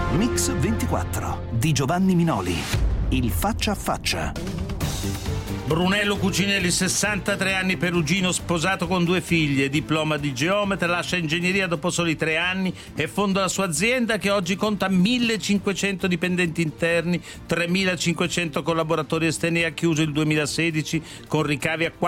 Mix 24 di Giovanni Minoli. Il faccia a faccia. Brunello Cucinelli, 63 anni, perugino, sposato con 2 figlie, diploma di geometra, lascia ingegneria dopo soli 3 anni e fonda la sua azienda che oggi conta 1.500 dipendenti interni, 3.500 collaboratori esterni e ha chiuso il 2016 con ricavi a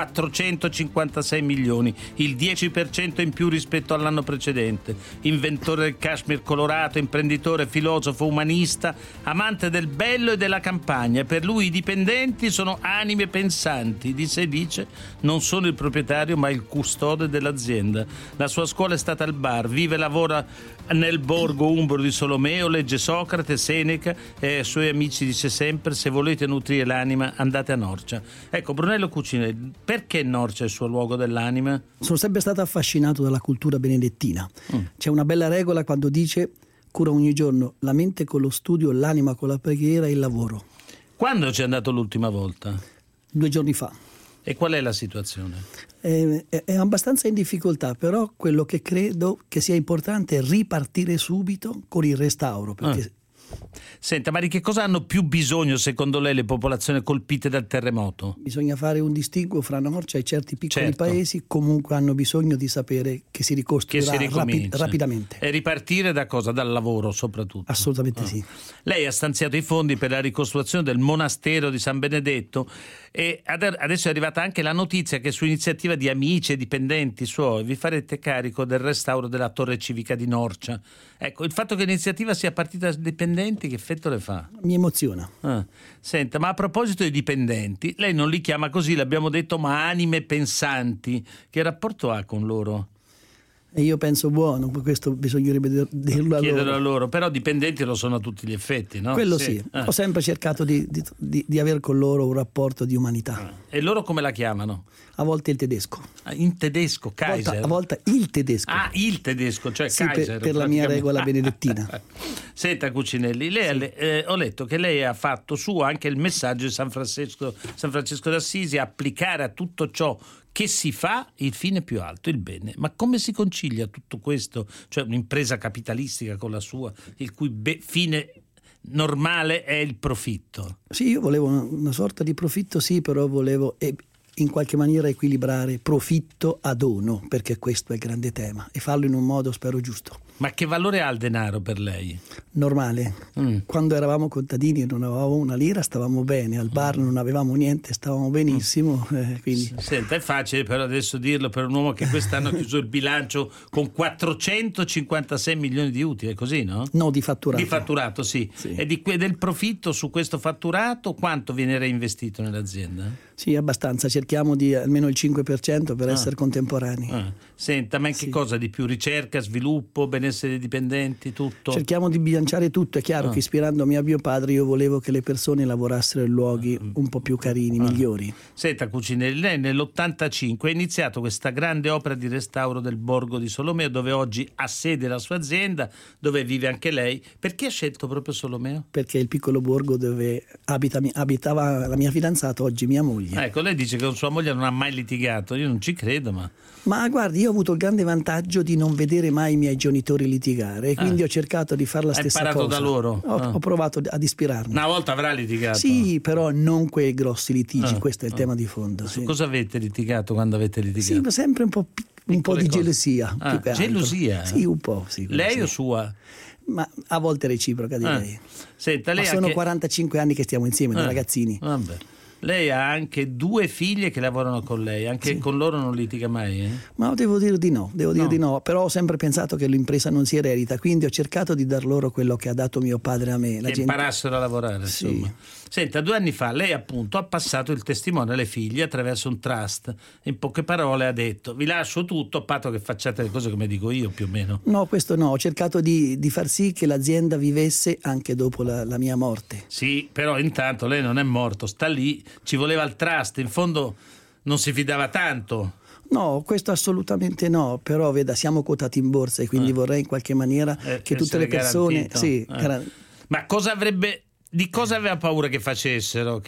456 milioni, il 10% in più rispetto all'anno precedente. Inventore del cashmere colorato, imprenditore, filosofo, umanista, amante del bello e della campagna. Per lui i dipendenti sono anime pensanti. Di sé dice: non sono il proprietario ma il custode dell'azienda. La sua scuola è stata al bar, vive e lavora nel borgo umbro di Solomeo, legge Socrate, Seneca e ai suoi amici dice sempre: se volete nutrire l'anima andate a Norcia. Ecco, Brunello Cucinelli, perché Norcia è il suo luogo dell'anima? Sono sempre stato affascinato dalla cultura benedettina. C'è una bella regola quando dice: cura ogni giorno la mente con lo studio, l'anima con la preghiera e il lavoro. Quando ci è andato l'ultima volta? 2 giorni fa. E qual è la situazione? È abbastanza in difficoltà, però quello che credo che sia importante è ripartire subito con il restauro, perché Senta, ma di che cosa hanno più bisogno secondo lei le popolazioni colpite dal terremoto? bisogna fare un distinguo fra Norcia e certi piccoli Certo. paesi, comunque hanno bisogno di sapere che si ricostruirà rapidamente. E ripartire da cosa? Dal lavoro soprattutto? Assolutamente sì. Lei ha stanziato i fondi per la ricostruzione del monastero di San Benedetto e adesso è arrivata anche la notizia che su iniziativa di amici e dipendenti suoi vi farete carico del restauro della torre civica di Norcia. Ecco, il fatto che l'iniziativa sia partita da dipendenti che effetto le fa? Mi emoziona. Senta, ma a proposito dei dipendenti, lei non li chiama così, l'abbiamo detto, ma anime pensanti. Che rapporto ha con loro? E io penso buono, questo bisognerebbe dirlo a Chiederlo loro. a loro, però dipendenti lo sono a tutti gli effetti, no? Quello sì. Ho sempre cercato di avere con loro un rapporto di umanità. E loro come la chiamano? A volte il tedesco. In tedesco, Kaiser? A volte il tedesco. Ah, il tedesco, cioè Sì, Kaiser. per la mia regola benedettina. Senta Cucinelli, lei ho letto che lei ha fatto suo anche il messaggio di San Francesco d'Assisi: applicare a tutto ciò che si fa il fine più alto, il bene. Ma come si concilia tutto questo? Cioè un'impresa capitalistica con la sua, il cui fine normale è il profitto. Sì, io volevo una sorta di profitto, sì, però volevo in qualche maniera equilibrare profitto a dono, perché questo è il grande tema, e farlo in un modo, spero, giusto. Ma che valore ha il denaro per lei? Normale. Quando eravamo contadini non avevamo una lira, stavamo bene, al bar non avevamo niente, stavamo benissimo. Quindi. Senta, è facile però adesso dirlo per un uomo che quest'anno ha chiuso il bilancio con 456 milioni di utili, è così, no? No, di fatturato. Di fatturato, sì. E del profitto su questo fatturato quanto viene reinvestito nell'azienda? Sì, abbastanza, cerchiamo di almeno il 5% per essere contemporanei. Senta, ma in che cosa di più? Ricerca, sviluppo, benessere dei dipendenti, tutto? Cerchiamo di bilanciare tutto, è chiaro che ispirandomi a mio padre io volevo che le persone lavorassero in luoghi un po' più carini, migliori. Senta Cucinelli, lei nell'85 ha iniziato questa grande opera di restauro del borgo di Solomeo, dove oggi ha sede la sua azienda, dove vive anche lei. Perché ha scelto proprio Solomeo? Perché è il piccolo borgo dove abitava la mia fidanzata, oggi mia moglie. Ecco, lei dice che con sua moglie non ha mai litigato, io non ci credo, Ma guardi, io ho avuto il grande vantaggio di non vedere mai i miei genitori litigare, e quindi ho cercato di fare la stessa cosa. Hai imparato da loro? Ho provato ad ispirarmi. Una volta avrà litigato? Sì, però non quei grossi litigi, questo è il tema di fondo. Su cosa avete litigato quando avete litigato? Sì, sempre un po' di gelosia. Più che altro. Gelosia? Sì, un po'. Sì, lei sì. o sua? Ma a volte reciproca, direi. Senta, lei ma sono 45 anni che stiamo insieme, da ragazzini. Vabbè. Lei ha anche 2 figlie che lavorano con lei, anche con loro non litiga mai? Ma devo dire di no, però ho sempre pensato che l'impresa non si eredita, quindi ho cercato di dar loro quello che ha dato mio padre a me. Che imparassero a lavorare, insomma. Sì. Senta, 2 anni fa lei appunto ha passato il testimone alle figlie attraverso un trust. In poche parole ha detto: vi lascio tutto a patto che facciate le cose come dico io, più o meno. No, questo no, ho cercato di far sì che l'azienda vivesse anche dopo la mia morte. Sì, però intanto lei non è morto, sta lì, ci voleva il trust, in fondo non si fidava tanto. No, questo assolutamente no, però veda, siamo quotati in borsa e quindi vorrei in qualche maniera che tutte le persone... Ma cosa avrebbe Di cosa aveva paura che facessero?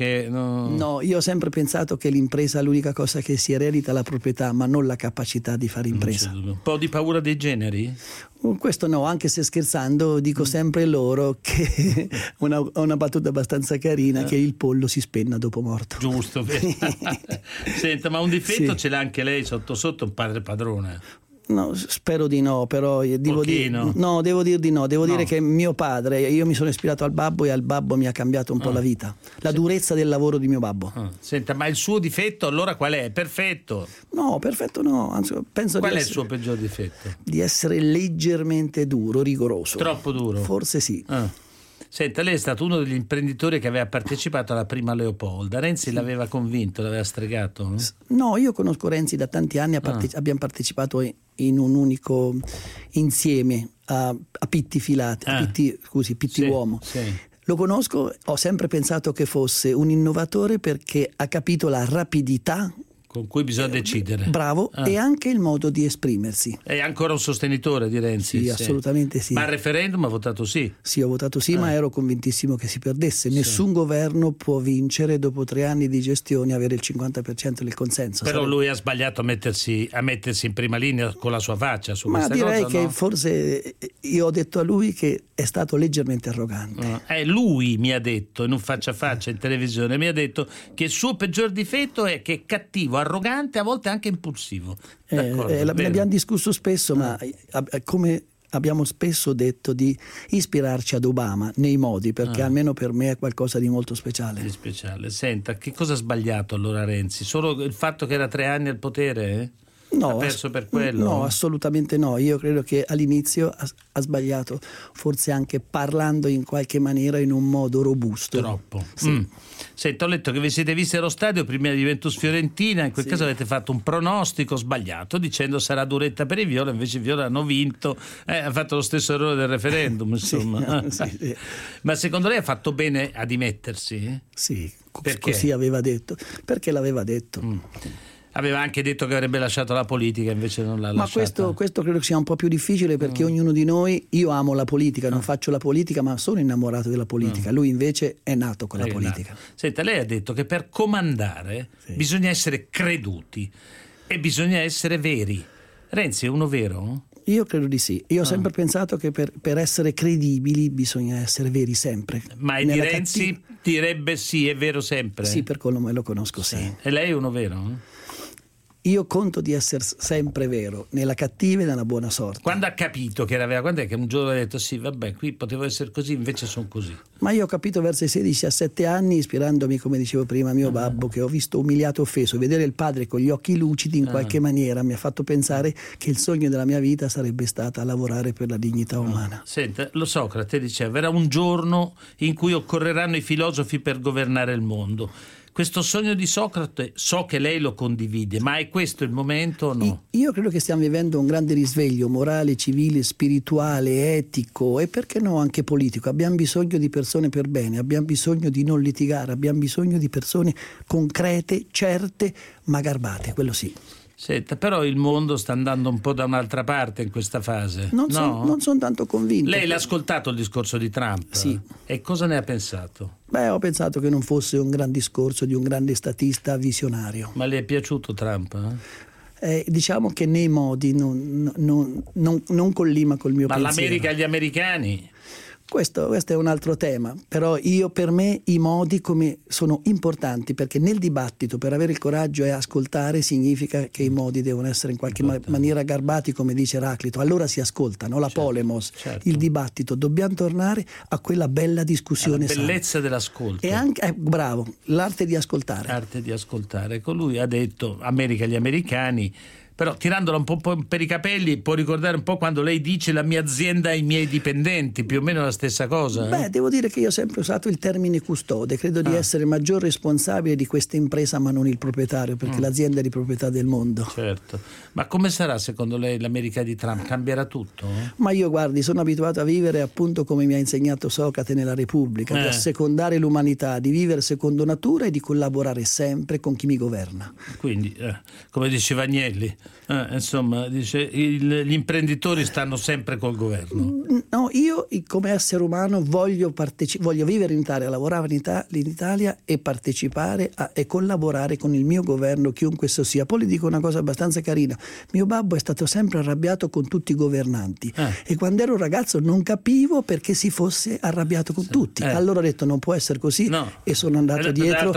No, io ho sempre pensato che l'impresa, l'unica cosa che si eredita è la proprietà, ma non la capacità di fare impresa. Un po' di paura dei generi? Questo no, anche se scherzando dico sempre loro che una battuta abbastanza carina, che il pollo si spenna dopo morto. Giusto, vero? Senta, ma un difetto ce l'ha anche lei sotto un padre padrone? No, spero di no, però devo dire di no. Devo dire che mio padre, io mi sono ispirato al babbo e al babbo mi ha cambiato un po' la vita. La durezza del lavoro di mio babbo. Senta, ma il suo difetto allora qual è? Perfetto? No, perfetto no. Anzi, penso qual è il suo peggior difetto? Di essere leggermente duro, rigoroso. Troppo duro? Forse sì. Senta, lei è stato uno degli imprenditori che aveva partecipato alla prima Leopolda. Renzi l'aveva convinto, l'aveva stregato? No, io conosco Renzi da tanti anni, abbiamo partecipato in un unico insieme a Pitti Filati, Pitti Uomo. Sì. Lo conosco, ho sempre pensato che fosse un innovatore perché ha capito la rapidità con cui bisogna decidere. Bravo, e anche il modo di esprimersi. È ancora un sostenitore di Renzi? Sì, assolutamente sì. Ma al referendum ha votato sì? Sì, ho votato sì, ma ero convintissimo che si perdesse. Nessun governo può vincere dopo 3 anni di gestione avere il 50% del consenso. Però lui ha sbagliato a mettersi in prima linea con la sua faccia su questa cosa. Ma direi che forse io ho detto a lui che è stato leggermente arrogante. Lui mi ha detto, in un faccia a faccia in televisione, mi ha detto che il suo peggior difetto è che è cattivo, arrogante, a volte anche impulsivo. Ne abbiamo discusso spesso, ma come abbiamo spesso detto di ispirarci ad Obama nei modi, perché almeno per me è qualcosa di molto speciale. Di speciale. Senta, che cosa ha sbagliato allora Renzi? Solo il fatto che era 3 anni al potere? No, ha perso per quello? No, assolutamente no. Io credo che all'inizio ha sbagliato, forse anche parlando in qualche maniera in un modo robusto. Troppo. Sì. Senta, ho letto che vi siete visti allo stadio prima di Juventus Fiorentina, in quel caso avete fatto un pronostico sbagliato dicendo sarà duretta per i Viola, invece i Viola hanno vinto, ha fatto lo stesso errore del referendum, insomma. Sì. Ma secondo lei ha fatto bene a dimettersi? Sì, perché? Così aveva detto. Perché l'aveva detto. Aveva anche detto che avrebbe lasciato la politica, invece non l'ha lasciata. Ma questo credo che sia un po' più difficile perché ognuno di noi, io amo la politica, non faccio la politica, ma sono innamorato della politica. Lui invece è nato con la politica. Senta, lei ha detto che per comandare bisogna essere creduti e bisogna essere veri. Renzi è uno vero? Io credo di sì. Io ho sempre pensato che per essere credibili bisogna essere veri sempre. Ma di Renzi direbbe sì, è vero sempre? Sì, per quello me lo conosco, sì. E lei è uno vero? Io conto di essere sempre vero, nella cattiva e nella buona sorte. Quando ha capito che era vera? Quando è che un giorno ha detto sì, vabbè, qui potevo essere così, invece sono così? Ma io ho capito verso i 16-17 anni, ispirandomi, come dicevo prima, a mio babbo, che ho visto umiliato e offeso. Vedere il padre con gli occhi lucidi in qualche maniera mi ha fatto pensare che il sogno della mia vita sarebbe stato lavorare per la dignità umana. Senta, lo Socrate diceva, verrà un giorno in cui occorreranno i filosofi per governare il mondo. Questo sogno di Socrate so che lei lo condivide, ma è questo il momento o no? Io credo che stiamo vivendo un grande risveglio morale, civile, spirituale, etico e perché no anche politico. Abbiamo bisogno di persone per bene, abbiamo bisogno di non litigare, abbiamo bisogno di persone concrete, certe, ma garbate, quello sì. Senta, però il mondo sta andando un po' da un'altra parte in questa fase. Non sono tanto convinto. Lei l'ha ascoltato il discorso di Trump? Sì. E cosa ne ha pensato? Ho pensato che non fosse un gran discorso di un grande statista visionario. Ma le è piaciuto Trump? Diciamo che nei modi non collima col mio pensiero. Ma l'America e gli americani? Questo è un altro tema, però per me i modi sono importanti perché nel dibattito per avere il coraggio e ascoltare significa che i modi devono essere in qualche maniera garbati, come dice Eraclito, allora si ascoltano, la polemos, il dibattito, dobbiamo tornare a quella bella discussione la bellezza dell'ascolto. E anche, bravo, l'arte di ascoltare. L'arte di ascoltare, ecco, lui ha detto America agli americani. Però tirandola un po' per i capelli può ricordare un po' quando lei dice la mia azienda ai miei dipendenti, più o meno la stessa cosa? Devo dire che io ho sempre usato il termine custode, credo di essere maggior responsabile di questa impresa ma non il proprietario, perché l'azienda è di proprietà del mondo. Certo, ma come sarà secondo lei l'America di Trump? Cambierà tutto? Ma io guardi, sono abituato a vivere appunto come mi ha insegnato Socrate nella Repubblica, di assecondare l'umanità, di vivere secondo natura e di collaborare sempre con chi mi governa. Quindi, come diceva Agnelli, Insomma, dice gli imprenditori stanno sempre col governo. No, io come essere umano voglio vivere in Italia, lavorare in Italia e partecipare e collaborare con il mio governo, chiunque esso sia. Poi le dico una cosa abbastanza carina: mio babbo è stato sempre arrabbiato con tutti i governanti e quando ero ragazzo non capivo perché si fosse arrabbiato con tutti. Allora ho detto non può essere così, e sono andato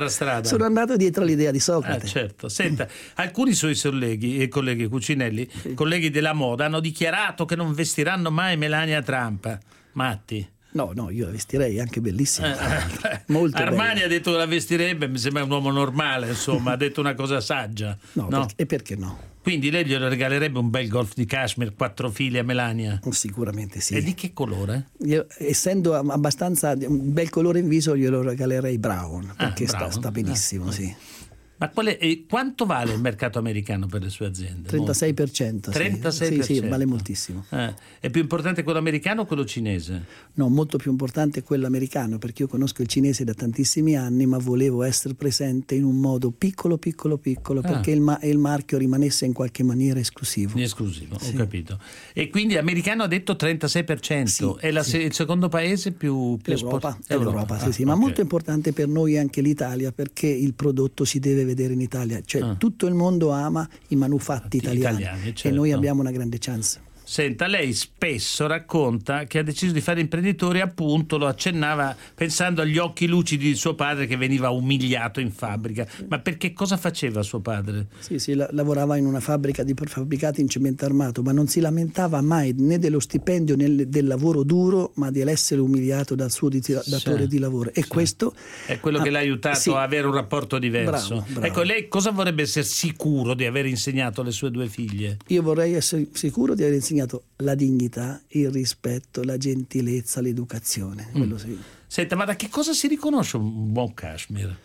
dietro all'idea di Socrate. Certo. Senta, alcuni suoi colleghi Cucinelli, colleghi della moda, hanno dichiarato che non vestiranno mai Melania Trump. Matti? No, io la vestirei, anche bellissima. Molto Armani bella. ha detto che la vestirebbe, mi sembra un uomo normale, insomma, ha detto una cosa saggia. No? E perché no? Quindi lei glielo regalerebbe un bel golf di cashmere, 4 fili a Melania? Sicuramente sì. E di che colore? Io, essendo abbastanza un bel colore in viso, glielo regalerei brown, perché sta benissimo, sì. Ma quanto vale il mercato americano per le sue aziende? 36%. 36%? Sì, vale moltissimo. È più importante quello americano o quello cinese? No, molto più importante quello americano, perché io conosco il cinese da tantissimi anni, ma volevo essere presente in un modo piccolo, perché il marchio rimanesse in qualche maniera esclusivo. Esclusivo, ho capito. E quindi americano ha detto 36%, sì, è il secondo paese più L'Europa, sì. Ma molto importante per noi anche l'Italia, perché il prodotto si deve vedere in Italia, cioè tutto il mondo ama i manufatti italiani, certo. E noi abbiamo una grande chance. Senta, lei spesso racconta che ha deciso di fare imprenditore, appunto, lo accennava pensando agli occhi lucidi di suo padre che veniva umiliato in fabbrica. Ma perché cosa faceva suo padre? Sì, lavorava in una fabbrica di fabbricati in cemento armato, ma non si lamentava mai né dello stipendio né del lavoro duro, ma dell'essere umiliato dal suo datore di lavoro. E questo è quello che l'ha aiutato a avere un rapporto diverso. Bravo. Ecco, lei cosa vorrebbe essere sicuro di aver insegnato alle sue 2 figlie? Io vorrei essere sicuro di aver insegnato la dignità, il rispetto, la gentilezza, l'educazione. Quello sì. Senta, ma da che cosa si riconosce un buon cashmere?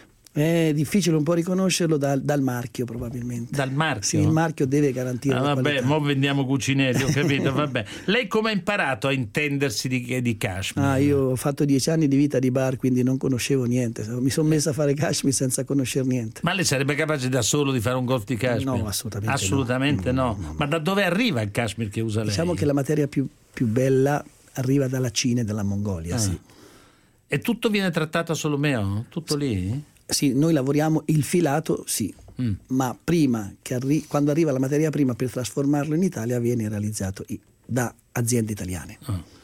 È difficile un po' riconoscerlo dal marchio, probabilmente. Dal marchio? Sì, il marchio deve garantire la qualità. Mo vendiamo Cucinelli, ho capito, vabbè. Lei come ha imparato a intendersi di cashmere? Io ho fatto 10 anni di vita di bar, quindi non conoscevo niente. Mi sono messa a fare cashmere senza conoscere niente. Ma lei sarebbe capace da solo di fare un golf di cashmere? No, assolutamente no. Ma da dove arriva il cashmere che usa lei? Diciamo che la materia più bella arriva dalla Cina e dalla Mongolia, sì. E tutto viene trattato a Solomeo? Tutto lì? Sì, noi lavoriamo il filato, sì, ma prima quando arriva la materia prima per trasformarlo in Italia viene realizzato da aziende italiane.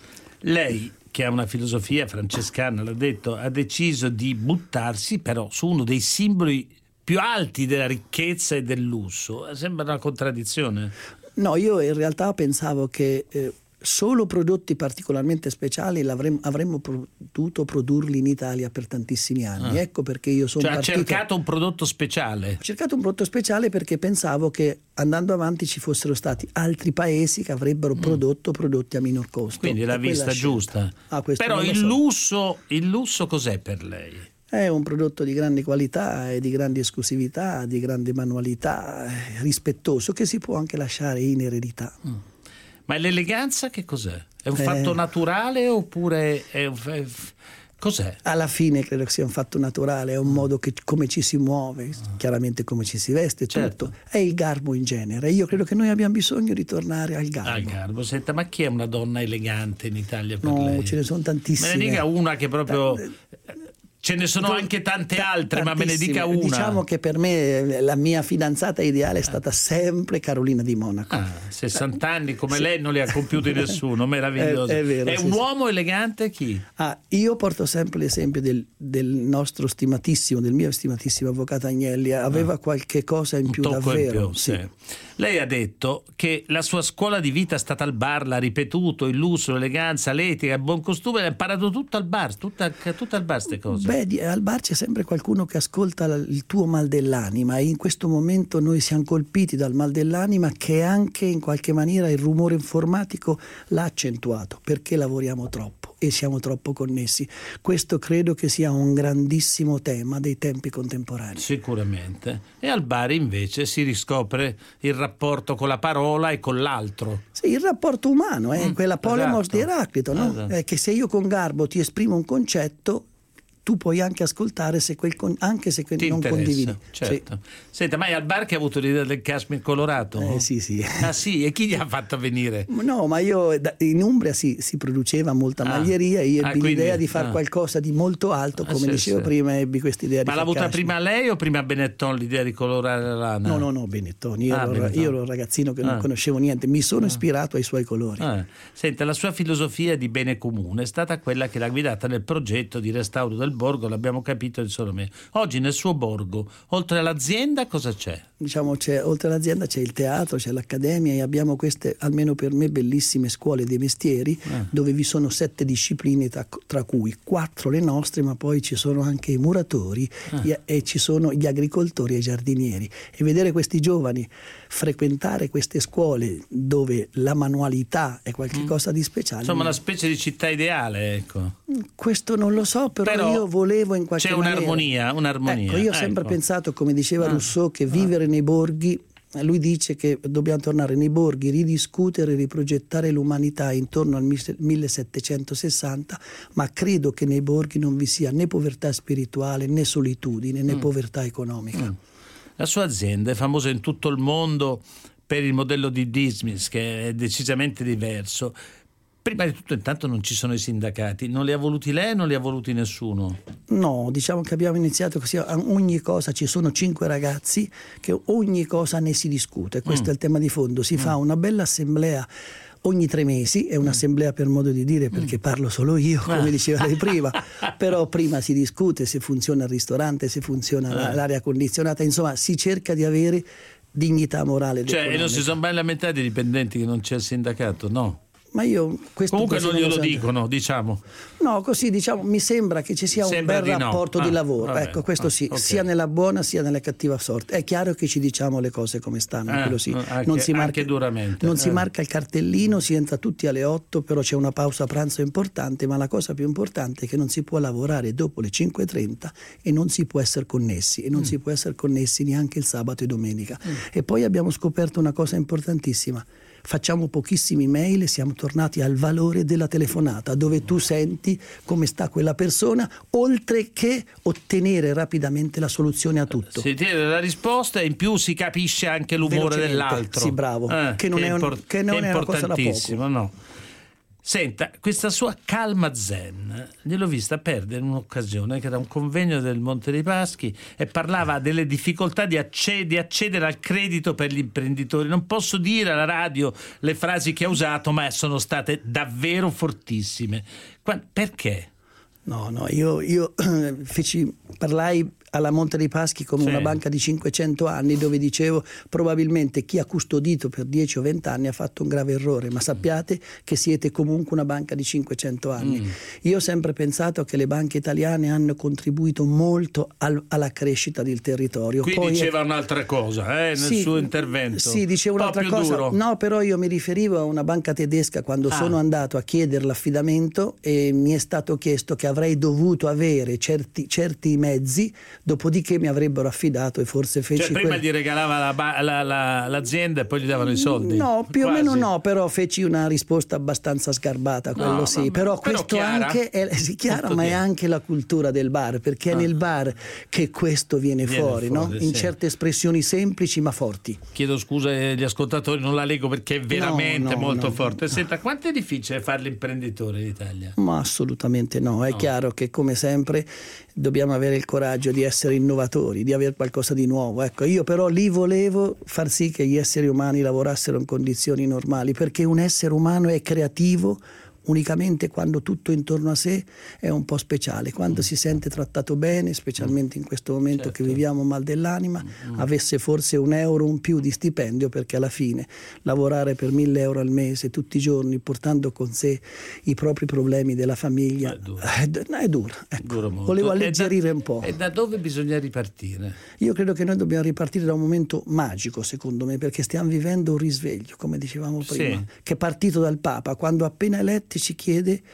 Lei, che ha una filosofia francescana, l'ha detto, ha deciso di buttarsi però su uno dei simboli più alti della ricchezza e del lusso. Sembra una contraddizione. No, io in realtà pensavo che solo prodotti particolarmente speciali avremmo potuto produrli in Italia per tantissimi anni. Ecco perché io sono partito. Ha cercato un prodotto speciale? Ho cercato un prodotto speciale perché pensavo che andando avanti ci fossero stati altri paesi che avrebbero prodotto prodotti a minor costo. Quindi l'ha vista giusta. Però il lusso cos'è per lei? È un prodotto di grande qualità e di grande esclusività, di grande manualità, rispettoso, che si può anche lasciare in eredità. Ma l'eleganza che cos'è? È un fatto naturale oppure cos'è? Alla fine credo che sia un fatto naturale, è un modo come ci si muove, chiaramente come ci si veste, certo. Tutto. È il garbo in genere. Io credo che noi abbiamo bisogno di tornare al garbo. Al garbo. Senta, ma chi è una donna elegante in Italia per lei? No, ce ne sono tantissime. Me ne dica una che proprio... Ce ne sono anche tante altre, ma me ne dica una. Diciamo che per me la mia fidanzata ideale è stata sempre Carolina di Monaco. 60 anni come lei non li ha compiuti nessuno, meraviglioso. È vero, è un uomo elegante chi? Io porto sempre l'esempio del nostro stimatissimo, del mio stimatissimo avvocato Agnelli. Aveva qualche cosa in più, davvero. In più, sì. Lei ha detto che la sua scuola di vita è stata al bar, l'ha ripetuto, il lusso, l'eleganza, l'etica, il buon costume, ha imparato tutto al bar, tutto al bar queste cose. Al bar c'è sempre qualcuno che ascolta il tuo mal dell'anima, e in questo momento noi siamo colpiti dal mal dell'anima che anche in qualche maniera il rumore informatico l'ha accentuato, perché lavoriamo troppo e siamo troppo connessi. Questo credo che sia un grandissimo tema dei tempi contemporanei. Sicuramente. E al bar invece si riscopre il rapporto con la parola e con l'altro. Sì, il rapporto umano, quella polemos di Eraclito, no? Esatto. Che se io con garbo ti esprimo un concetto, tu puoi anche ascoltare anche se Ti non interessa, condividi. certo. Senta, ma al bar che ha avuto l'idea del cashmere colorato? Sì. Ah sì, e chi gli ha fatto venire? No, ma io in Umbria si produceva molta maglieria, io ebbi l'idea di fare qualcosa di molto alto, come dicevo prima, ebbi questa idea. Ma l'ha avuta prima lei o prima Benetton l'idea di colorare la lana? No, Benetton. Io ero un ragazzino che non conoscevo niente, mi sono ispirato ai suoi colori. Senta, la sua filosofia di bene comune è stata quella che l'ha guidata nel progetto di restauro del borgo, l'abbiamo capito solo me. Oggi nel suo borgo, oltre all'azienda, cosa c'è? Diciamo, oltre all'azienda c'è il teatro, c'è l'accademia, e abbiamo queste, almeno per me, bellissime scuole dei mestieri dove vi sono 7 discipline, tra cui 4 le nostre, ma poi ci sono anche i muratori e ci sono gli agricoltori e i giardinieri, e vedere questi giovani frequentare queste scuole dove la manualità è qualcosa di speciale. Insomma, una specie di città ideale, ecco. Questo non lo so, però io volevo in qualche maniera... C'è un'armonia. Ecco, io ho sempre pensato, come diceva Rousseau, che vivere nei borghi, lui dice che dobbiamo tornare nei borghi, ridiscutere, riprogettare l'umanità intorno al 1760, ma credo che nei borghi non vi sia né povertà spirituale, né solitudine, né povertà economica. La sua azienda è famosa in tutto il mondo per il modello di Dismis, che è decisamente diverso. Prima di tutto, intanto, non ci sono i sindacati. Non li ha voluti lei, non li ha voluti nessuno? No, diciamo che abbiamo iniziato così. Ogni cosa, ci sono 5 ragazzi che ogni cosa ne si discute. Questo è il tema di fondo. Si fa una bella assemblea ogni 3 mesi, è un'assemblea per modo di dire, perché parlo solo io, come diceva lei prima, però prima si discute se funziona il ristorante, se funziona l'aria condizionata, insomma si cerca di avere dignità morale. E non si sono mai lamentati i dipendenti che non c'è il sindacato, no? Ma io comunque non glielo dicono, diciamo. No, così diciamo, mi sembra che ci sia un bel rapporto di lavoro. Ecco, questo sì, okay. Sia nella buona sia nella cattiva sorte. È chiaro che ci diciamo le cose come stanno, quello sì. Anche duramente. Non si marca il cartellino, si entra tutti alle 8, però c'è una pausa pranzo importante, ma la cosa più importante è che non si può lavorare dopo le 5:30 e non si può essere connessi, e non si può essere connessi neanche il sabato e domenica. E poi abbiamo scoperto una cosa importantissima. Facciamo pochissimi mail e siamo tornati al valore della telefonata, dove tu senti come sta quella persona, oltre che ottenere rapidamente la soluzione a tutto. Si tiene la risposta e in più si capisce anche l'umore dell'altro. Sì, bravo, che non è una cosa da poco. No. Senta, questa sua calma zen gliel'ho vista perdere in un'occasione che era un convegno del Monte dei Paschi e parlava delle difficoltà di accedere al credito per gli imprenditori. Non posso dire alla radio le frasi che ha usato, ma sono state davvero fortissime. Perché? No, io parlai alla Monte dei Paschi come una banca di 500 anni, dove dicevo probabilmente chi ha custodito per 10 o 20 anni ha fatto un grave errore, ma sappiate che siete comunque una banca di 500 anni. Io ho sempre pensato che le banche italiane hanno contribuito molto alla crescita del territorio. Qui poi diceva un'altra cosa nel suo intervento. Sì, diceva un'altra cosa. Duro. No, però io mi riferivo a una banca tedesca quando sono andato a chiedere l'affidamento e mi è stato chiesto che avrei dovuto avere certi mezzi, dopodiché mi avrebbero affidato, e forse feci prima gli regalava l'azienda e poi gli davano i soldi. No, più o meno no, però feci una risposta abbastanza sgarbata, quello sì. Però questo chiara, anche è chiara, ma è anche la cultura del bar, perché è nel bar che questo viene fuori, no? In certe espressioni semplici ma forti. Chiedo scusa agli ascoltatori, non la leggo perché è veramente molto forte. Senta, quanto è difficile fare l'imprenditore in Italia? Ma assolutamente no, è chiaro che come sempre dobbiamo avere il coraggio di essere innovatori, di avere qualcosa di nuovo. Ecco, io però lì volevo far sì che gli esseri umani lavorassero in condizioni normali, perché un essere umano è creativo unicamente quando tutto intorno a sé è un po' speciale, quando si sente trattato bene, specialmente in questo momento che viviamo mal dell'anima, avesse forse €1 in più di stipendio, perché alla fine lavorare per €1.000 al mese tutti i giorni, portando con sé i propri problemi della famiglia, è dura. Ecco. Volevo alleggerire un po'. E da dove bisogna ripartire? Io credo che noi dobbiamo ripartire da un momento magico, secondo me, perché stiamo vivendo un risveglio, come dicevamo prima, che è partito dal Papa, quando appena eletti ci chiede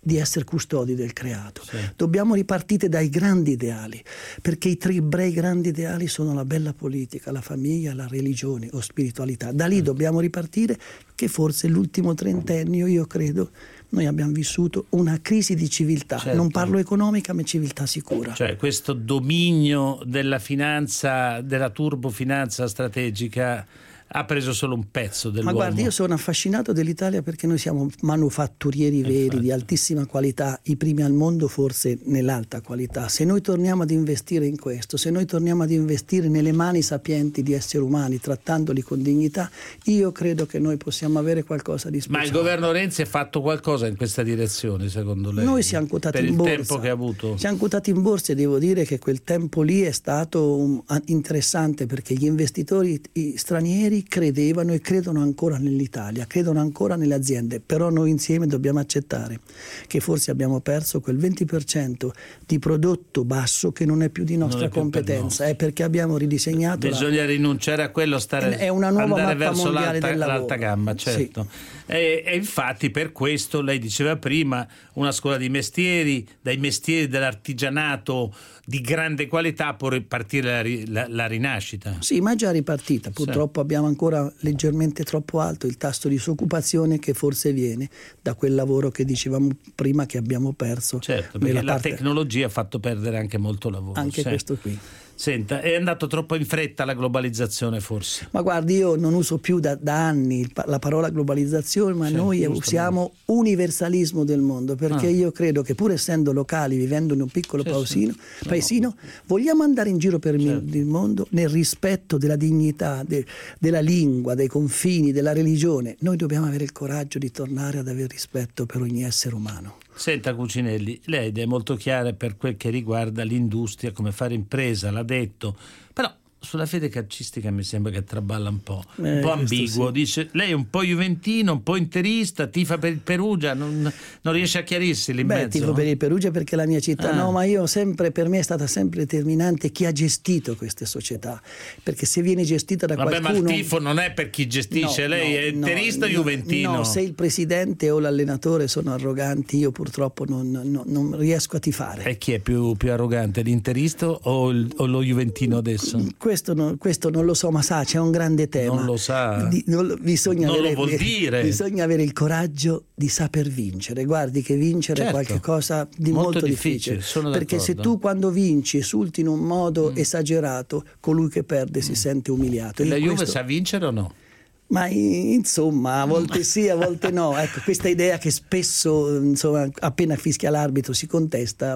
di essere custodi del creato. Sì. Dobbiamo ripartire dai grandi ideali, perché i 3 grandi ideali sono la bella politica, la famiglia, la religione o spiritualità. Da lì dobbiamo ripartire, che forse l'ultimo trentennio, io credo, noi abbiamo vissuto una crisi di civiltà, certo. Non parlo economica, ma civiltà sicura. Cioè questo dominio della finanza, della turbofinanza strategica ha preso solo un pezzo dell'uomo. Ma guardi, io sono affascinato dell'Italia perché noi siamo manufatturieri veri, di altissima qualità, i primi al mondo forse nell'alta qualità. Se noi torniamo ad investire in questo, se noi torniamo ad investire nelle mani sapienti di esseri umani, trattandoli con dignità, io credo che noi possiamo avere qualcosa di speciale. Ma il governo Renzi ha fatto qualcosa in questa direzione, secondo lei? Noi siamo quotati in borsa. Per il tempo che ha avuto? Siamo quotati in borsa e devo dire che quel tempo lì è stato interessante, perché gli investitori stranieri credevano e credono ancora nell'Italia, credono ancora nelle aziende, però noi insieme dobbiamo accettare che forse abbiamo perso quel 20% di prodotto basso che non è più di nostra competenza, è perché abbiamo ridisegnato. Bisogna rinunciare a quello, è una nuova andare verso l'alta gamma, certo. Sì. E infatti per questo lei diceva prima una scuola di mestieri, dai mestieri dell'artigianato di grande qualità può ripartire la rinascita. Sì, ma è già ripartita. Purtroppo abbiamo ancora leggermente troppo alto il tasso di disoccupazione, che forse viene da quel lavoro che dicevamo prima che abbiamo perso. Certo, perché la tecnologia ha fatto perdere anche molto lavoro. Anche questo qui. Senta, è andato troppo in fretta la globalizzazione forse? Ma guardi, io non uso più da anni la parola globalizzazione, ma noi usiamo universalismo del mondo, perché io credo che pur essendo locali, vivendo in un piccolo paesino, vogliamo andare in giro per il mondo nel rispetto della dignità, della lingua, dei confini, della religione. Noi dobbiamo avere il coraggio di tornare ad avere rispetto per ogni essere umano. Senta Cucinelli, lei ha idee molto chiare per quel che riguarda l'industria, come fare impresa, l'ha detto, però sulla fede calcistica mi sembra che traballa un po' ambiguo. Sì. Dice, lei è un po' juventino, un po' interista, tifa per il Perugia, non riesce a chiarirsi lì in mezzo. Tifo per il Perugia perché è la mia città, no, ma per me è stata sempre determinante chi ha gestito queste società, perché se viene gestita da qualcuno... Ma il tifo non è per chi gestisce, lei è interista o juventino? No, se il presidente o l'allenatore sono arroganti, io purtroppo non riesco a tifare. E chi è più arrogante, l'interista o lo juventino adesso? Questo non lo so, ma c'è un grande tema. Non lo sa? Bisogna lo vuol dire. Bisogna avere il coraggio di saper vincere. Guardi che vincere è qualcosa di molto difficile. Perché se tu quando vinci esulti in un modo esagerato, colui che perde si sente umiliato. La Juve sa vincere o no? Ma insomma, a volte sì, a volte no. Ecco, questa idea che spesso, insomma, appena fischia l'arbitro si contesta,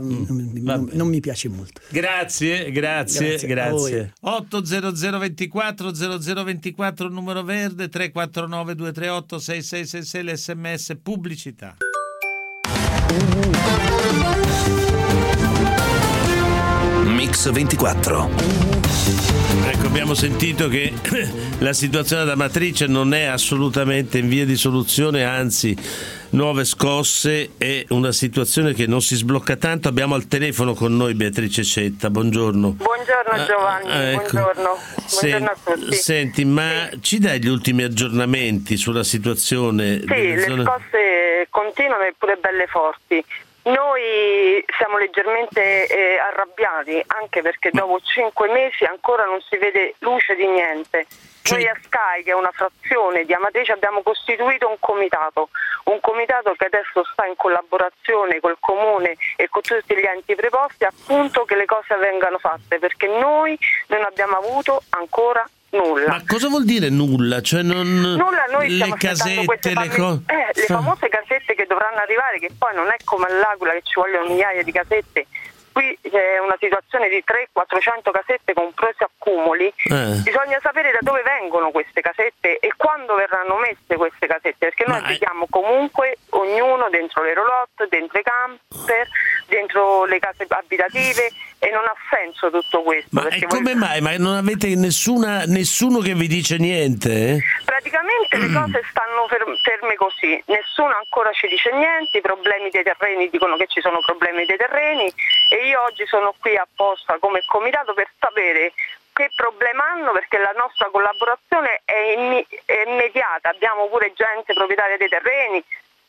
non mi piace molto. Grazie. 80024 0024 numero verde, 349 238 6666 l'SMS pubblicità. Mix 24. Ecco, abbiamo sentito che la situazione da matrice non è assolutamente in via di soluzione, anzi nuove scosse e una situazione che non si sblocca tanto. Abbiamo al telefono con noi Beatrice Cetta, buongiorno. Buongiorno Giovanni, ecco. Buongiorno a tutti. Senti, ma ci dai gli ultimi aggiornamenti sulla situazione? Sì, le scosse continuano e pure belle forti. Noi siamo leggermente arrabbiati, anche perché dopo 5 mesi ancora non si vede luce di niente. Noi a Sky, che è una frazione di Amatrice, abbiamo costituito un comitato che adesso sta in collaborazione col comune e con tutti gli enti preposti, appunto che le cose vengano fatte, perché noi non abbiamo avuto ancora nulla. Ma cosa vuol dire nulla? Cioè nulla, noi le casette, le famose casette che dovranno arrivare, che poi non è come all'Aquila che ci vogliono migliaia di casette. Qui c'è una situazione di 300-400 casette comprese accumuli. Bisogna sapere da dove vengono queste casette e quando verranno messe queste casette, perché noi abitiamo comunque ognuno dentro le roulotte, dentro i camper, dentro le case abitative, e non ha senso tutto questo. Ma come mai? Ma non avete nessuno che vi dice niente? Praticamente le cose stanno ferme così, nessuno ancora ci dice niente, i problemi dei terreni dicono che ci sono problemi dei terreni, e io oggi sono qui apposta come comitato per sapere che problema hanno, perché la nostra collaborazione è immediata. Abbiamo pure gente proprietaria dei terreni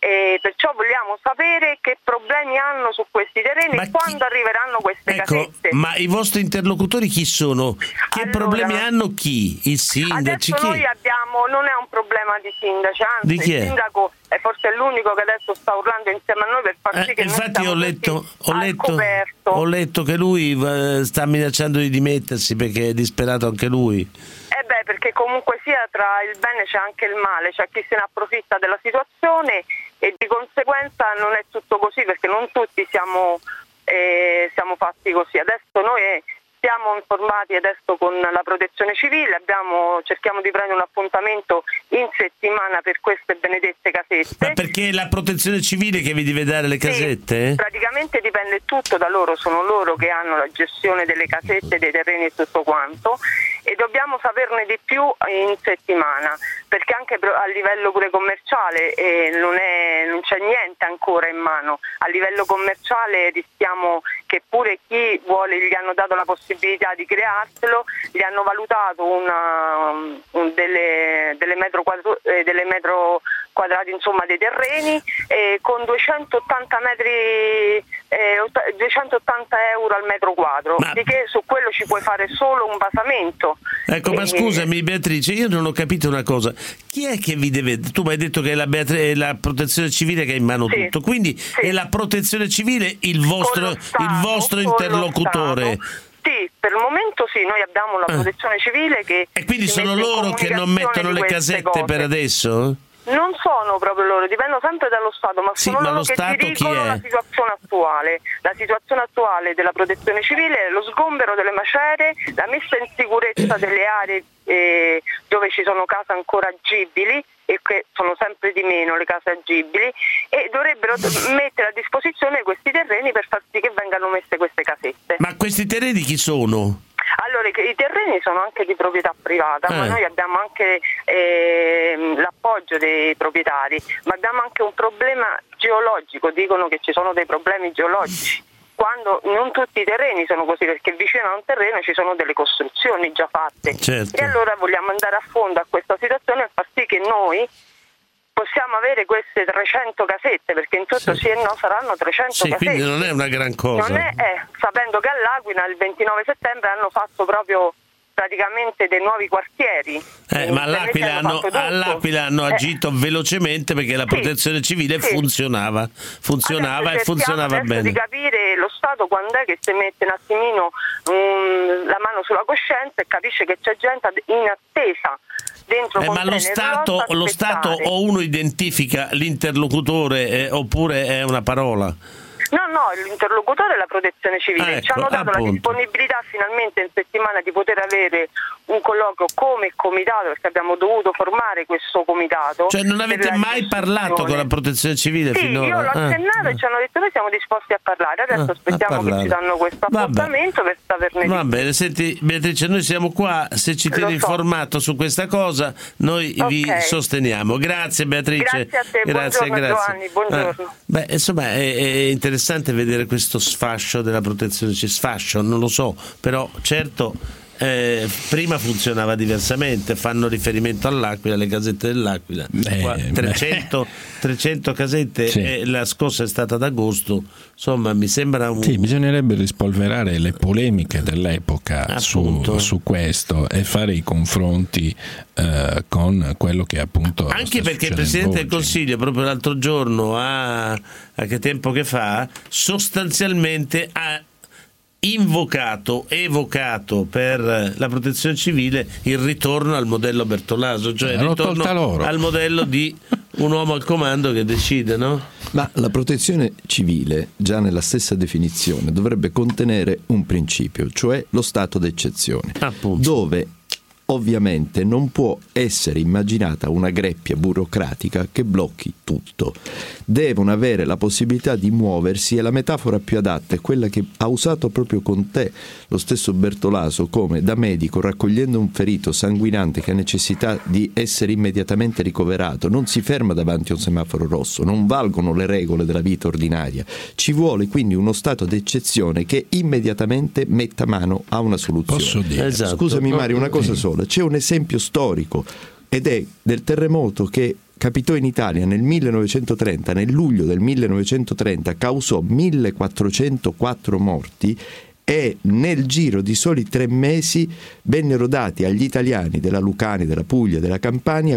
E perciò vogliamo sapere che problemi hanno su questi terreni e quando arriveranno queste casette. Ma i vostri interlocutori chi sono? Che problemi hanno chi? I sindaci? Adesso noi abbiamo, non è un problema di sindaci, anzi il sindaco è forse l'unico che adesso sta urlando insieme a noi per far sì che infatti ho letto che lui sta minacciando di dimettersi perché è disperato anche lui. Perché comunque sia tra il bene c'è anche il male, c'è chi se ne approfitta della situazione e di conseguenza non è tutto così, perché non tutti siamo fatti così. Adesso noi siamo informati adesso con la protezione civile, cerchiamo di prendere un appuntamento in settimana per queste benedette casette. Ma perché la protezione civile che vi deve dare le casette? Sì, praticamente dipende tutto da loro, sono loro che hanno la gestione delle casette, dei terreni e tutto quanto, e dobbiamo saperne di più in settimana, perché anche a livello pure commerciale non c'è niente ancora in mano. A livello commerciale rischiamo che pure chi vuole, gli hanno dato la possibilità di crearselo, gli hanno valutato delle metro quadrati insomma dei terreni con 280 metri 280 euro al metro quadro, di che su quello ci puoi fare solo un basamento. Ecco, ma scusami Beatrice, io non ho capito una cosa. Chi è che vi deve? Tu mi hai detto che è la protezione civile che ha in mano tutto, quindi è la protezione civile il vostro interlocutore. Sì, per il momento sì, noi abbiamo la protezione civile che... E quindi sono loro che non mettono le casette per adesso? Non sono proprio loro, dipendono sempre dallo Stato, ma sono loro che dirigono la situazione attuale. La situazione attuale della protezione civile è lo sgombero delle macerie, la messa in sicurezza delle aree dove ci sono case ancora agibili, e che sono sempre di meno le case agibili, e dovrebbero mettere a disposizione questi terreni per far sì che vengano messe queste casette. Ma questi terreni chi sono? Allora, i terreni sono anche di proprietà privata, ma noi abbiamo anche l'appoggio dei proprietari, ma abbiamo anche un problema geologico, dicono che ci sono dei problemi geologici, quando non tutti i terreni sono così, perché vicino a un terreno ci sono delle costruzioni già fatte. Certo. E allora vogliamo andare a fondo a questa situazione e far sì che noi possiamo avere queste 300 casette, perché in tutto sì e no saranno 300 casette. Quindi non è una gran cosa. Non è, sapendo che all'Aquila il 29 settembre hanno fatto proprio praticamente dei nuovi quartieri. Ma all'Aquila hanno agito velocemente perché la protezione civile funzionava e funzionava bene. Di capire lo Stato quando è che si mette un attimino la mano sulla coscienza e capisce che c'è gente in attesa. Ma lo Stato o uno identifica l'interlocutore oppure è una parola? No, l'interlocutore è la protezione civile. Ci hanno dato la disponibilità finalmente in settimana di poter avere un colloquio come comitato, perché abbiamo dovuto formare questo comitato. Cioè non avete mai parlato con la protezione civile finora? Io l'ho accennato e ci hanno detto noi siamo disposti a parlare, adesso aspettiamo che ci danno questo appuntamento per saperne. Va bene, senti Beatrice, noi siamo qua, se ci tieni informato su questa cosa noi vi sosteniamo. Grazie Beatrice. Grazie a te, buongiorno Giovanni, buongiorno. Insomma è interessante vedere questo sfascio della protezione civile, sfascio non lo so, però certo prima funzionava diversamente, fanno riferimento all'Aquila, le casette dell'Aquila, 300 casette e la scorsa è stata ad agosto, insomma mi sembra bisognerebbe rispolverare le polemiche dell'epoca su questo e fare i confronti con quello che appunto anche perché il Presidente del Consiglio proprio l'altro giorno a che tempo che fa sostanzialmente ha evocato per la protezione civile il ritorno al modello Bertolaso, cioè il ritorno al modello di un uomo al comando che decide, no? Ma la protezione civile, già nella stessa definizione, dovrebbe contenere un principio, cioè lo stato d'eccezione, dove ovviamente non può essere immaginata una greppia burocratica che blocchi tutto. Devono avere la possibilità di muoversi e la metafora più adatta è quella che ha usato proprio con te lo stesso Bertolaso, come da medico raccogliendo un ferito sanguinante che ha necessità di essere immediatamente ricoverato, non si ferma davanti a un semaforo rosso, non valgono le regole della vita ordinaria, ci vuole quindi uno stato d'eccezione che immediatamente metta mano a una soluzione. Posso dire? Scusami Mario, una cosa sola, c'è un esempio storico ed è del terremoto che capitò in Italia nel 1930, nel luglio del 1930, causò 1404 morti e nel giro di soli 3 mesi vennero dati agli italiani della Lucania, della Puglia, della Campania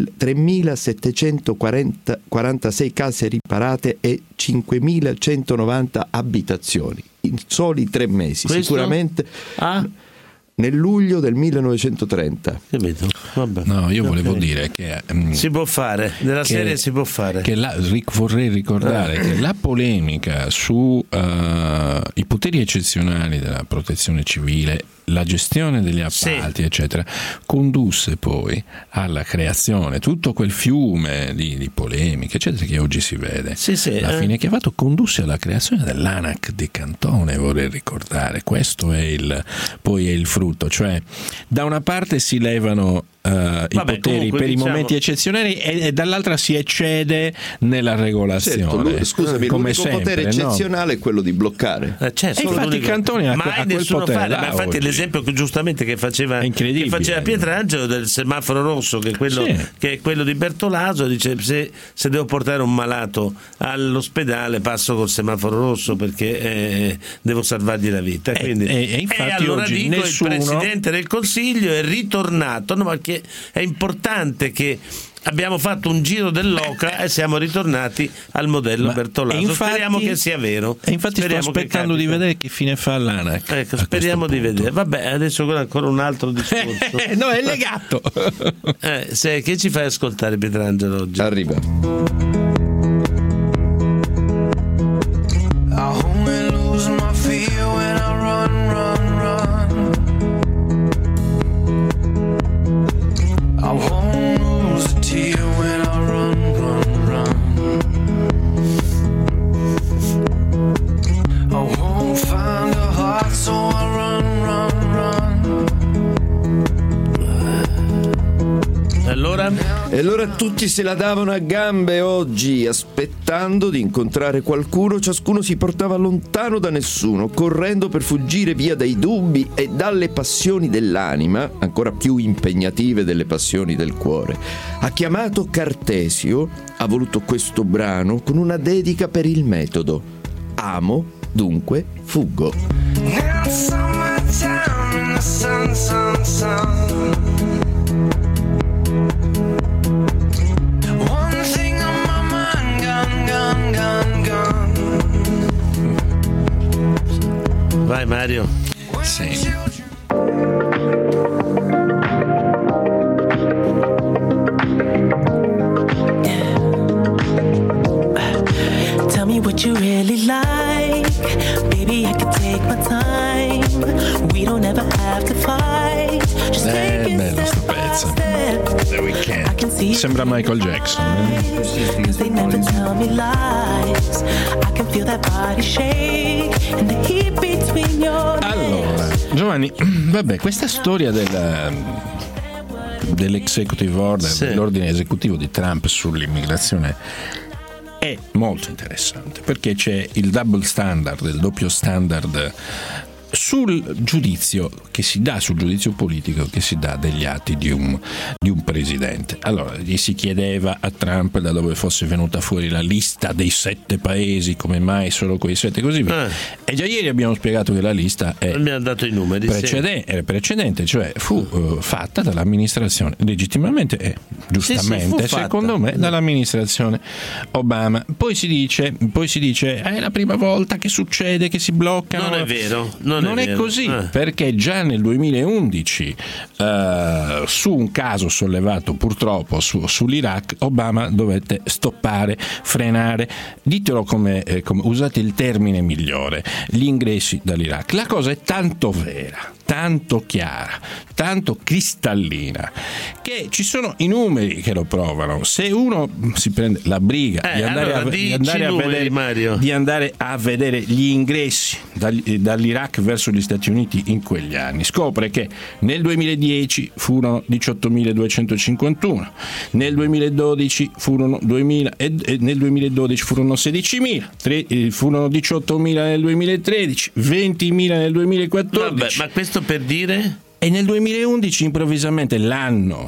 3.746 case riparate e 5.190 abitazioni in soli 3 mesi. Questo? Sicuramente nel luglio del 1930. Capito? Vabbè. No, io volevo dire che si può fare, nella serie si può fare. Che vorrei ricordare che la polemica su i poteri eccezionali della protezione civile, la gestione degli appalti, eccetera, condusse poi alla creazione, tutto quel fiume di polemiche, eccetera, che oggi si vede. La fine che ha fatto condusse alla creazione dell'ANAC di Cantone, vorrei ricordare. Questo è poi è il frutto, cioè da una parte si levano i poteri per i momenti eccezionali e dall'altra si eccede nella regolazione. Certo, scusami, come l'unico potere eccezionale è quello di bloccare. Certo, e infatti Cantone ha quel potere. Ma infatti l'esempio che giustamente che faceva Pietrangelo del semaforo rosso, che è quello di Bertolaso, dice se devo portare un malato all'ospedale passo col semaforo rosso perché devo salvargli la vita. Quindi, e infatti allora oggi il Presidente del Consiglio è ritornato, perché è importante che abbiamo fatto un giro dell'oca e siamo ritornati al modello Bertolaso. Speriamo che sia vero. E infatti sto aspettando di vedere che fine fa l'ANAC. Ecco, speriamo di vedere. Vabbè, adesso ancora un altro discorso. No, è legato. Che ci fai ascoltare, Pietrangelo, oggi? Arriva. E allora tutti se la davano a gambe oggi, aspettando di incontrare qualcuno. Ciascuno si portava lontano da nessuno, correndo per fuggire via dai dubbi e dalle passioni dell'anima, ancora più impegnative delle passioni del cuore. Ha chiamato Cartesio, ha voluto questo brano con una dedica per il metodo. Amo, dunque fuggo. Vai Mario. Sì. Tell me what you really like. Baby, I can take my time. We don't ever have to fight. Just take it bello sto pezzo. The Weeknd. Sembra Michael Jackson. Cause they never tell me lies. I can feel that body shake and the heat between your legs. Allora, Giovanni, vabbè, questa storia dell'executive order, dell'ordine esecutivo di Trump sull'immigrazione è molto interessante, perché c'è il double standard, il doppio standard sul giudizio che si dà, sul giudizio politico che si dà degli atti di un presidente. Allora, gli si chiedeva a Trump da dove fosse venuta fuori la lista dei 7 paesi, come mai solo quei 7, così via. E già ieri abbiamo spiegato che la lista è mi ha dato i numeri, precedente, cioè fu fatta dall'amministrazione legittimamente e giustamente, secondo me, dall'amministrazione Obama. Poi si dice è la prima volta che succede che si bloccano. Non è vero. Non è così, perché già nel 2011 su un caso sollevato purtroppo sull'Iraq, Obama dovette stoppare, frenare, ditelo come usate il termine migliore, gli ingressi dall'Iraq. La cosa è tanto vera, tanto chiara, tanto cristallina, che ci sono i numeri che lo provano. Se uno si prende la briga di andare a vedere gli ingressi dall'Iraq verso gli Stati Uniti in quegli anni, scopre che nel 2010 furono 18.251, nel 2012 furono 2.000 e nel 2012 furono 16.000, furono 18.000 nel 2013, 20.000 nel 2014. Vabbè, ma questo per dire? E nel 2011 improvvisamente l'anno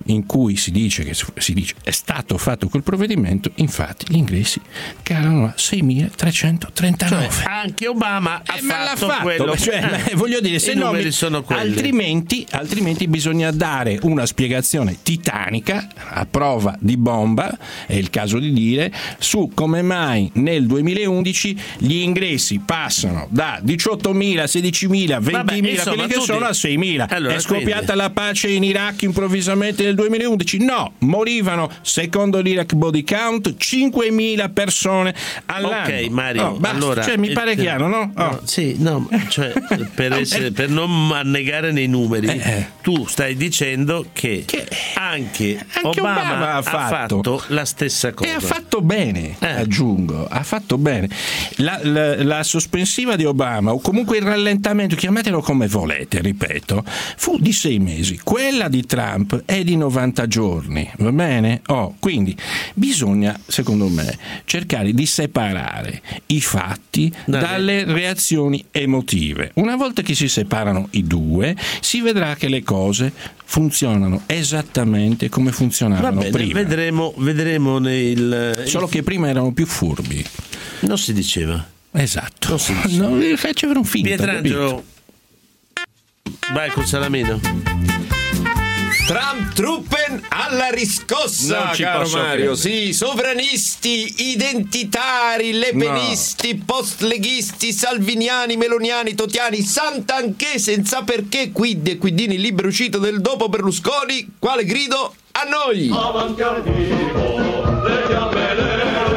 in cui si dice è stato fatto quel provvedimento, infatti gli ingressi calano a 6.339. Cioè, anche Obama ha fatto quello. Voglio dire, se no, altrimenti bisogna dare una spiegazione titanica a prova di bomba, è il caso di dire, su come mai nel 2011 gli ingressi passano da 18.000, 16.000, 20.000, quelli che sono a 6.000. Allora, è scoppiata la pace in Iraq improvvisamente nel 2011? No, morivano, secondo l'Iraq Body Count, 5.000 persone all'anno. Ok, Mario, allora, mi pare chiaro, no? Sì, no, cioè, per non annegare nei numeri, tu stai dicendo che anche Obama ha fatto la stessa cosa. E ha fatto bene, aggiungo, ha fatto bene. La sospensiva di Obama, o comunque il rallentamento, chiamatelo come volete, ripeto, fu di 6 mesi. Quella di Trump è di 90 giorni, va bene? Quindi bisogna, secondo me, cercare di separare i fatti dalle reazioni emotive. Una volta che si separano i due, si vedrà che le cose funzionano esattamente come funzionavano prima. Vedremo solo che prima erano più furbi. Non si diceva. Esatto. Non facevano un finto. Pietrangelo, vai col salamino. Trump truppen alla riscossa, caro Mario. Sì, sovranisti, identitari, lepenisti, postleghisti, salviniani, meloniani, totiani, Santanchè, senza perché, quid e quidini, libero uscito del dopo Berlusconi. Quale grido? A noi! Avanti al vivo, le fiamme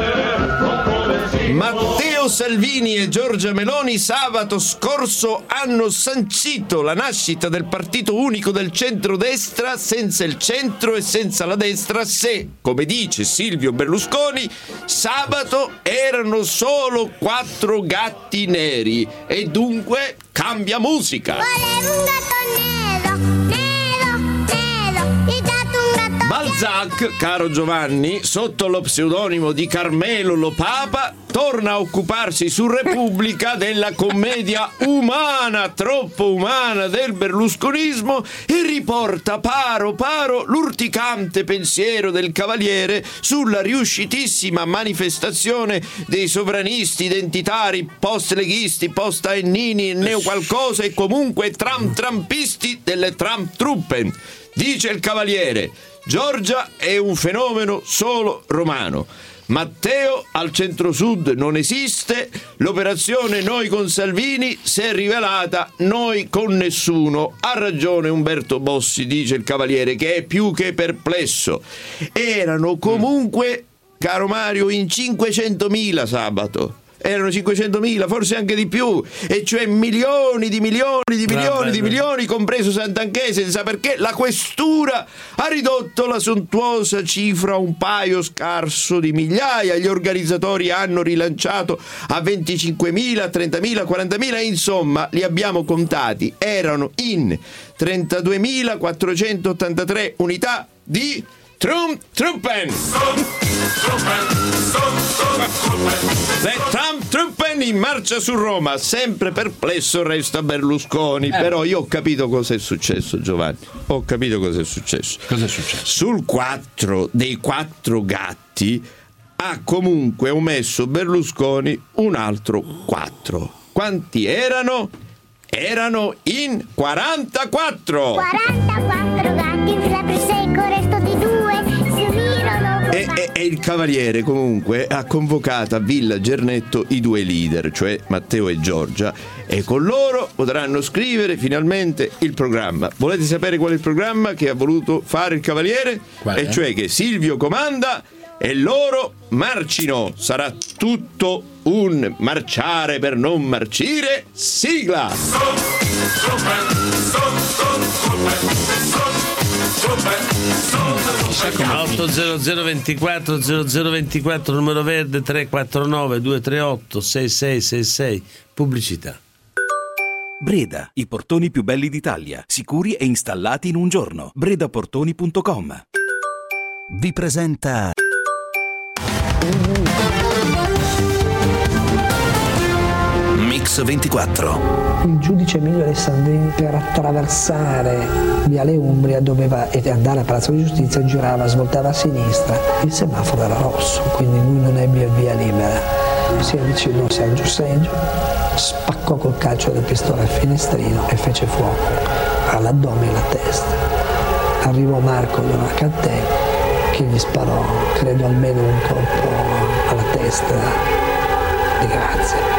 Matteo Salvini e Giorgia Meloni sabato scorso hanno sancito la nascita del partito unico del centrodestra senza il centro e senza la destra se, come dice Silvio Berlusconi, sabato erano solo 4 gatti neri e dunque cambia musica. Volevo un gatto nero, il gatto un gatto. Balzac, caro Giovanni, sotto lo pseudonimo di Carmelo Lo Papa, torna a occuparsi su Repubblica della commedia umana, troppo umana del berlusconismo e riporta paro l'urticante pensiero del Cavaliere sulla riuscitissima manifestazione dei sovranisti identitari, post-leghisti, post-aennini, neoqualcosa e comunque trampisti delle Trump-truppen. Dice il Cavaliere: Giorgia è un fenomeno solo romano. Matteo al centro-sud non esiste, l'operazione Noi con Salvini si è rivelata noi con nessuno. Ha ragione Umberto Bossi, dice il Cavaliere, che è più che perplesso. Erano comunque, caro Mario, in 500.000 sabato. Erano 500.000, forse anche di più, e cioè milioni di milioni, compreso Santanchè, senza perché la questura ha ridotto la sontuosa cifra a un paio scarso di migliaia. Gli organizzatori hanno rilanciato a 25.000, 30.000, 40.000, insomma li abbiamo contati, erano in 32.483 unità di Truppen. Le Truppen in marcia su Roma. Sempre perplesso resta Berlusconi. Però io ho capito cosa è successo, Giovanni. Ho capito cosa è successo. Cosa è successo? Sul 4 dei 4 gatti ha comunque omesso Berlusconi un altro 4. Quanti erano? Erano in 44. 44 gatti, sempre secco, resto di 2. E il Cavaliere comunque ha convocato a Villa Gernetto i 2 leader, cioè Matteo e Giorgia, e con loro potranno scrivere finalmente il programma. Volete sapere qual è il programma che ha voluto fare il Cavaliere? E cioè che Silvio comanda e loro marcino. Sarà tutto un marciare per non marcire. Sigla! 80024 numero verde 349 238 6666. Pubblicità. Breda, i portoni più belli d'Italia, sicuri e installati in un giorno. bredaportoni.com vi presenta Mix24. Il giudice Emilio Alessandrini, per attraversare Viale Umbria e andare a Palazzo di Giustizia, girava, svoltava a sinistra, il semaforo era rosso, quindi lui non ebbe via libera. Si avvicinò Sergio Seggio, spaccò col calcio del pistone al finestrino e fece fuoco all'addome e alla testa. Arrivò Marco Donacantè che gli sparò, credo, almeno un colpo alla testa di grazia.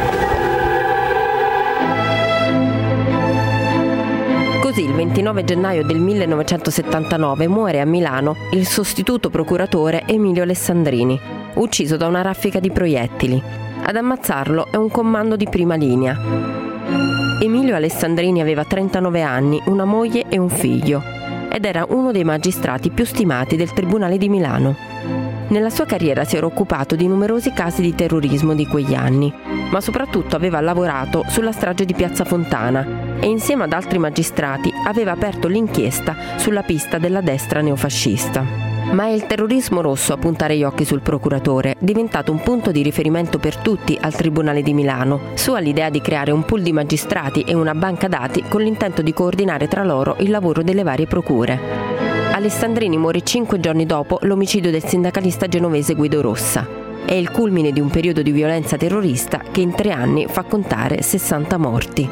Così il 29 gennaio del 1979 muore a Milano il sostituto procuratore Emilio Alessandrini, ucciso da una raffica di proiettili. Ad ammazzarlo è un comando di prima linea. Emilio Alessandrini aveva 39 anni, una moglie e un figlio, ed era uno dei magistrati più stimati del Tribunale di Milano. Nella sua carriera si era occupato di numerosi casi di terrorismo di quegli anni, ma soprattutto aveva lavorato sulla strage di Piazza Fontana e insieme ad altri magistrati aveva aperto l'inchiesta sulla pista della destra neofascista. Ma è il terrorismo rosso a puntare gli occhi sul procuratore, diventato un punto di riferimento per tutti al Tribunale di Milano, su all'idea di creare un pool di magistrati e una banca dati con l'intento di coordinare tra loro il lavoro delle varie procure. Alessandrini muore 5 giorni dopo l'omicidio del sindacalista genovese Guido Rossa. È il culmine di un periodo di violenza terrorista che in 3 anni fa contare 60 morti.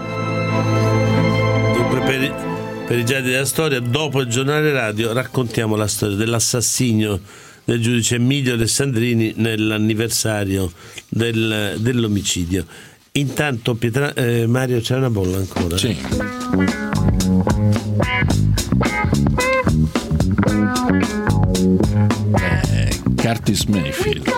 Dunque, per i giorni della storia, dopo il giornale radio raccontiamo la storia dell'assassinio del giudice Emilio Alessandrini nell'anniversario dell'omicidio. Intanto Mario, c'è una bolla ancora? Sì. Curtis Mayfield.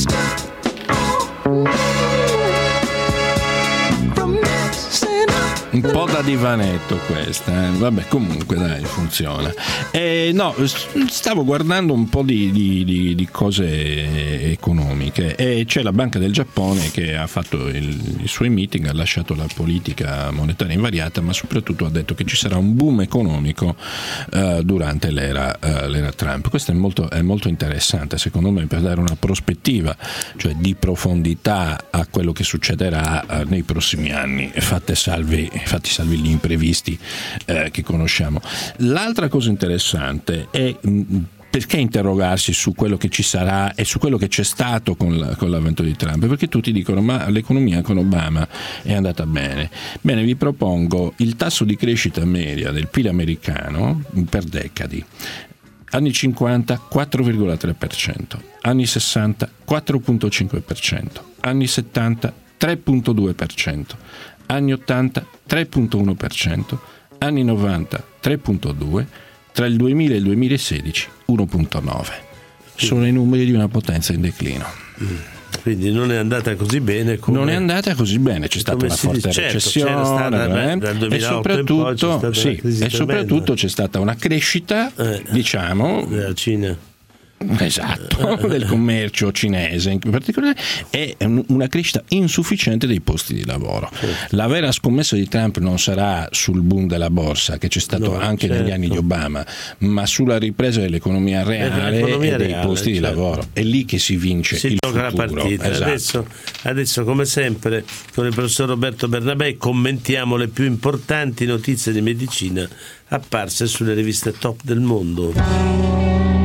Un po' da divanetto questa, vabbè, comunque dai, funziona. No, stavo guardando un po' di cose economiche e c'è la Banca del Giappone che ha fatto i suoi meeting, ha lasciato la politica monetaria invariata, ma soprattutto ha detto che ci sarà un boom economico durante l'era Trump. Questo è molto interessante, secondo me, per dare una prospettiva, cioè di profondità a quello che succederà nei prossimi anni, fatti salvi gli imprevisti che conosciamo. L'altra cosa interessante è perché interrogarsi su quello che ci sarà e su quello che c'è stato con l'avvento di Trump, perché tutti dicono ma l'economia con Obama è andata bene. Bene, vi propongo il tasso di crescita media del PIL americano per decadi. Anni 50 4,3%, anni 60 4,5%, anni 70 3,2%, anni 80 3,1%, anni 90 3,2%, tra il 2000 e il 2016 1,9%. Sono i numeri di una potenza in declino. Quindi non è andata così bene come... Non è andata così bene, c'è stata una forte recessione, dal 2008 e soprattutto c'è stata una crescita, diciamo, della Cina. Esatto, del commercio cinese in particolare, è una crescita insufficiente dei posti di lavoro. La vera scommessa di Trump non sarà sul boom della borsa, che c'è stato anche negli anni di Obama, ma sulla ripresa dell'economia reale e dei posti di lavoro. È lì che si vince il futuro. La partita. Esatto. Adesso, come sempre, con il professor Roberto Bernabei commentiamo le più importanti notizie di medicina apparse sulle riviste top del mondo.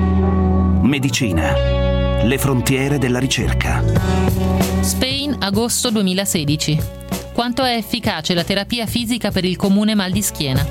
Medicina. Le frontiere della ricerca. Spain, agosto 2016. Quanto è efficace la terapia fisica per il comune mal di schiena?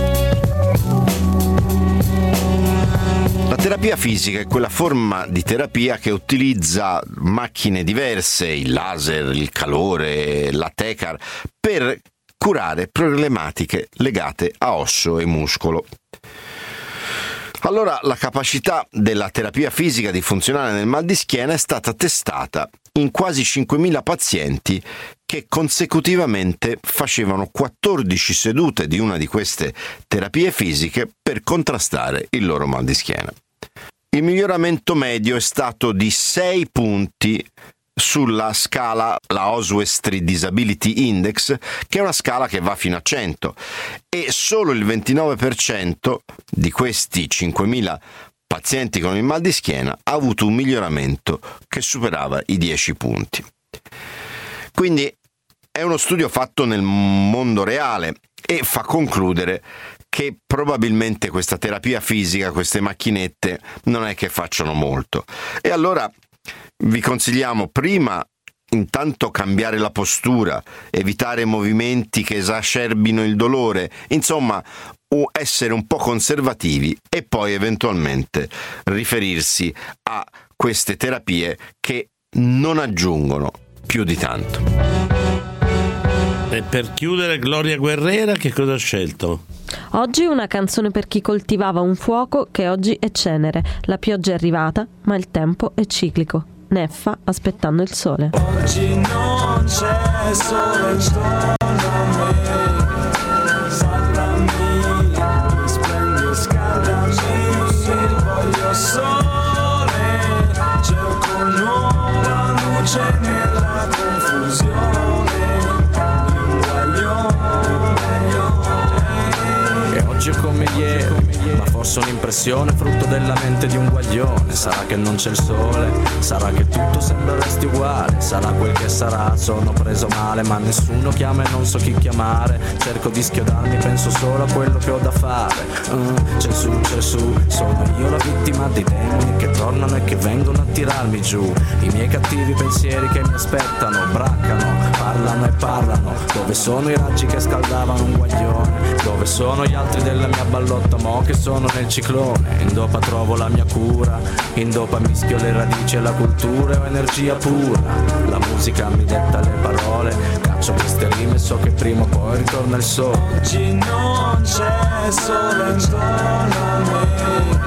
La terapia fisica è quella forma di terapia che utilizza macchine diverse, il laser, il calore, la TECAR, per curare problematiche legate a osso e muscolo. Allora, la capacità della terapia fisica di funzionare nel mal di schiena è stata testata in quasi 5.000 pazienti che consecutivamente facevano 14 sedute di una di queste terapie fisiche per contrastare il loro mal di schiena. Il miglioramento medio è stato di 6 punti sulla scala, la Oswestry Disability Index, che è una scala che va fino a 100, e solo il 29% di questi 5.000 pazienti con il mal di schiena ha avuto un miglioramento che superava i 10 punti. Quindi è uno studio fatto nel mondo reale e fa concludere che probabilmente questa terapia fisica, queste macchinette, non è che facciano molto. E allora vi consigliamo prima intanto cambiare la postura, evitare movimenti che esacerbino il dolore, insomma essere un po' conservativi e poi eventualmente riferirsi a queste terapie che non aggiungono più di tanto. E per chiudere, Gloria Guerrera, che cosa ha scelto? Oggi una canzone per chi coltivava un fuoco che oggi è cenere. La pioggia è arrivata, ma il tempo è ciclico. Neffa aspettando il sole. Oggi non c'è sole intorno a me. Salvami, mi splendi, scaldami, voglio sole. Cerco nuova luce nella confusione di un guaglione. E oggi è come ieri, ma forse un'impressione frutto della mente di un guaglione. Sarà che non c'è il sole, sarà che tutto sembra resti uguale, sarà quel che sarà, sono preso male ma nessuno chiama e non so chi chiamare. Cerco di schiodarmi, penso solo a quello che ho da fare. C'è su, sono io la vittima dei demoni che tornano e che vengono a tirarmi giù. I miei cattivi pensieri che mi aspettano, braccano, parlano e parlano. Dove sono i raggi che scaldavano un guaglione? Dove sono gli altri della mia ballotta mo che sono nel ciclone? In dopa trovo la mia cura, in dopa mischio le radici e la cultura, è energia pura. La musica mi detta le parole, caccio queste rime e so che prima o poi ritorna il sole. Oggi non c'è sole intorno a me.